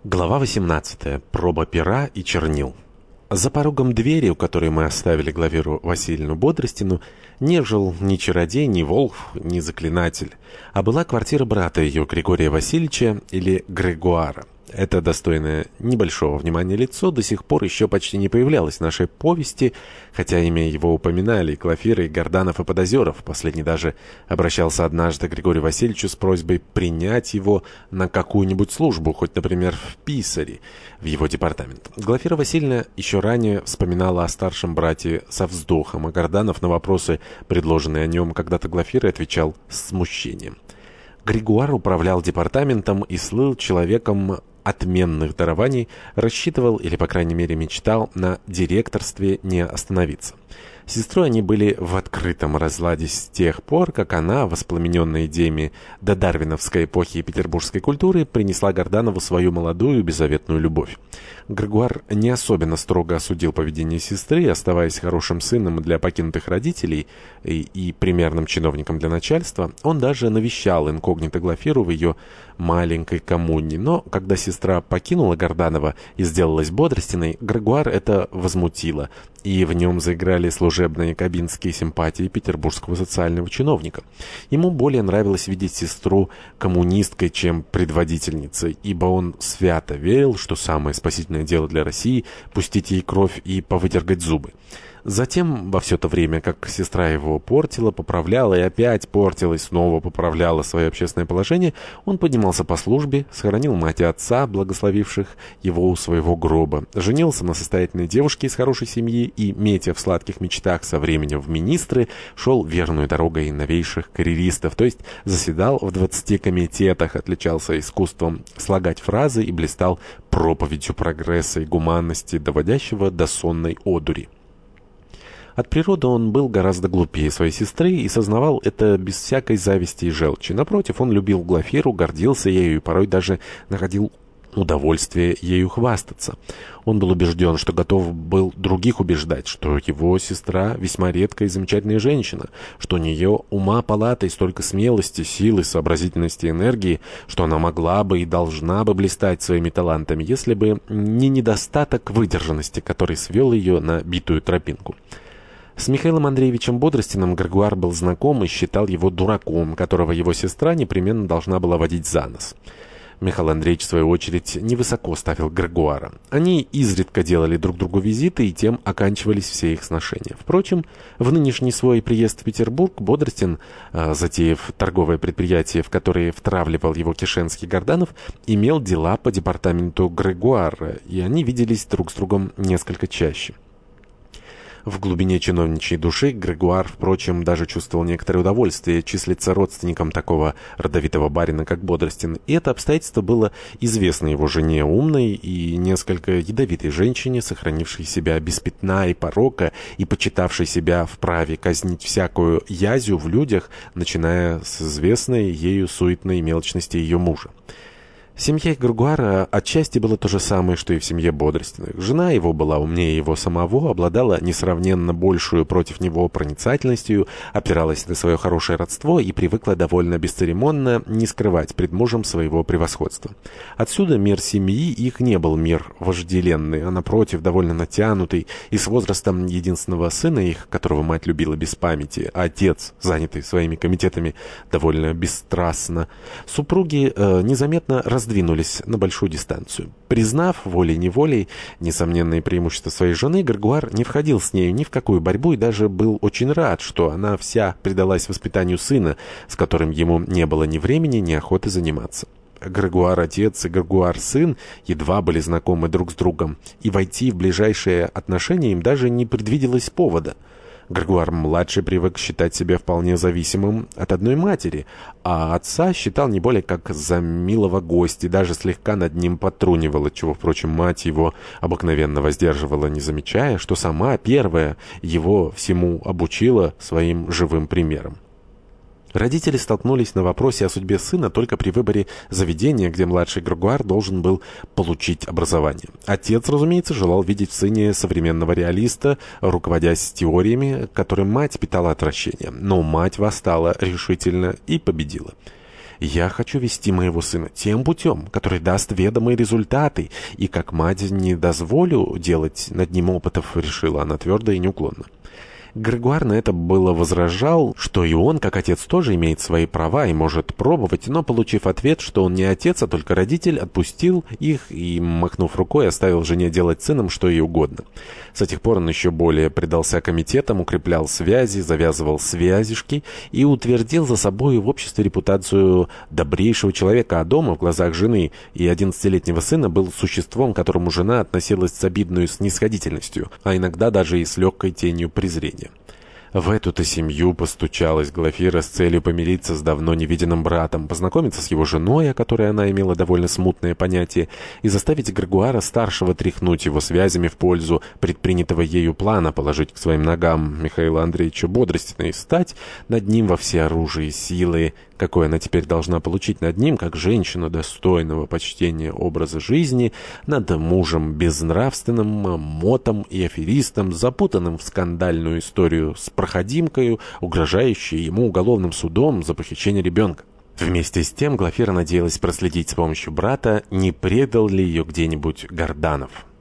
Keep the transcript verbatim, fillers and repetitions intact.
Глава восемнадцатая. Проба пера и чернил. За порогом двери, у которой мы оставили Глафиру Васильевну Бодростину, не жил ни чародей, ни волхв, ни заклинатель, а была квартира брата ее, Григория Васильевича или Грегуара. Это достойное небольшого внимания лицо до сих пор еще почти не появлялось в нашей повести, хотя имя его упоминали и Глафира, и Горданов, и Подозеров. Последний даже обращался однажды к Григорию Васильевичу с просьбой принять его на какую-нибудь службу, хоть, например, в писари, в его департамент. Глафира Васильевна еще ранее вспоминала о старшем брате со вздохом, а Горданов на вопросы, предложенные о нем когда-то Глафирой, отвечал с смущением. Григуар управлял департаментом и слыл человеком отменных дарований, рассчитывал, или, по крайней мере, мечтал, на директорстве не остановиться. С сестрой они были в открытом разладе с тех пор, как она, воспламененная идеями до дарвиновской эпохи и петербургской культуры, принесла Горданову свою молодую беззаветную любовь. Григуар не особенно строго осудил поведение сестры, оставаясь хорошим сыном для покинутых родителей и, и примерным чиновником для начальства. Он даже навещал инкогнито Глафиру в ее маленькой коммуне. Но когда сестра покинула Горданова и сделалась Бодростиной, Григуар это возмутило, и в нем заиграли служебные кабинские симпатии петербургского социального чиновника. Ему более нравилось видеть сестру коммунисткой, чем предводительницей, ибо он свято верил, что самое спасительное дело для России — пустить ей кровь и повыдергать зубы. Затем, во все то время, как сестра его портила, поправляла и опять портила, и снова поправляла свое общественное положение, он поднимался по службе, схоронил мать и отца, благословивших его у своего гроба, женился на состоятельной девушке из хорошей семьи и, метя в сладких мечтах со временем в министры, шел верную дорогой новейших карьеристов, то есть заседал в двадцати комитетах, отличался искусством слагать фразы и блистал проповедью прогресса и гуманности, доводящего до сонной одури. От природы он был гораздо глупее своей сестры и сознавал это без всякой зависти и желчи. Напротив, он любил Глафиру, гордился ею и порой даже находил удовольствие ею хвастаться. Он был убежден, что готов был других убеждать, что его сестра весьма редкая и замечательная женщина, что у нее ума палатой столько смелости, силы, сообразительности и энергии, что она могла бы и должна бы блистать своими талантами, если бы не недостаток выдержанности, который свел ее на битую тропинку. С Михаилом Андреевичем Бодростиным Григуар был знаком и считал его дураком, которого его сестра непременно должна была водить за нос. Михаил Андреевич, в свою очередь, невысоко ставил Григуара. Они изредка делали друг другу визиты, и тем оканчивались все их сношения. Впрочем, в нынешний свой приезд в Петербург Бодростин, затеяв торговое предприятие, в которое втравливал его кишенский Горданов, имел дела по департаменту Григуара, и они виделись друг с другом несколько чаще. В глубине чиновничьей души Григуар, впрочем, даже чувствовал некоторое удовольствие числиться родственником такого родовитого барина, как Бодростин, и это обстоятельство было известно его жене, умной и несколько ядовитой женщине, сохранившей себя без пятна и порока и почитавшей себя вправе казнить всякую язю в людях, начиная с известной ею суетной мелочности ее мужа. В семье Григуара отчасти было то же самое, что и в семье Бодростиных. Жена его была умнее его самого, обладала несравненно большую против него проницательностью, опиралась на свое хорошее родство и привыкла довольно бесцеремонно не скрывать пред мужем своего превосходства. Отсюда мир семьи их не был мир вожделенный, а напротив, довольно натянутый, и с возрастом единственного сына их, которого мать любила без памяти, а отец, занятый своими комитетами, довольно бесстрастно, супруги э, незаметно раздвинулись Сдвинулись на большую дистанцию. Признав волей-неволей несомненные преимущества своей жены, Григуар не входил с нею ни в какую борьбу и даже был очень рад, что она вся предалась воспитанию сына, с которым ему не было ни времени, ни охоты заниматься. Григуар-отец и Григуар-сын едва были знакомы друг с другом, и войти в ближайшие отношения им даже не предвиделось повода. Григуар-младший привык считать себя вполне зависимым от одной матери, а отца считал не более как за милого гостя, и даже слегка над ним подтрунивал, отчего, впрочем, мать его обыкновенно воздерживала, не замечая, что сама первая его всему обучила своим живым примером. Родители столкнулись на вопросе о судьбе сына только при выборе заведения, где младший Григуар должен был получить образование. Отец, разумеется, желал видеть в сыне современного реалиста, руководясь теориями, к которым мать питала отвращение. Но мать восстала решительно и победила. Я хочу вести моего сына тем путем, который даст ведомые результаты, и как мать не дозволю делать над ним опытов, решила она твердо и неуклонно. Грегуар на это было возражал, что и он, как отец, тоже имеет свои права и может пробовать, но, получив ответ, что он не отец, а только родитель, отпустил их и, махнув рукой, оставил жене делать с сыном что ей угодно. С этих пор он еще более предался комитетам, укреплял связи, завязывал связишки и утвердил за собой в обществе репутацию добрейшего человека, а дома в глазах жены и одиннадцатилетнего сына был существом, к которому жена относилась с обидной снисходительностью, а иногда даже и с легкой тенью презрения. В эту-то семью постучалась Глафира с целью помириться с давно невиденным братом, познакомиться с его женой, о которой она имела довольно смутное понятие, и заставить Грегуара-старшего тряхнуть его связями в пользу предпринятого ею плана, положить к своим ногам Михаила Андреевича Бодростина и стать над ним во всеоружии силы, какой она теперь должна получить над ним, как женщина достойного почтения образа жизни, над мужем безнравственным, мотом и аферистом, запутанным в скандальную историю с проходимкою, угрожающей ему уголовным судом за похищение ребенка. Вместе с тем Глафира надеялась проследить с помощью брата, не предал ли ее где-нибудь Горданов.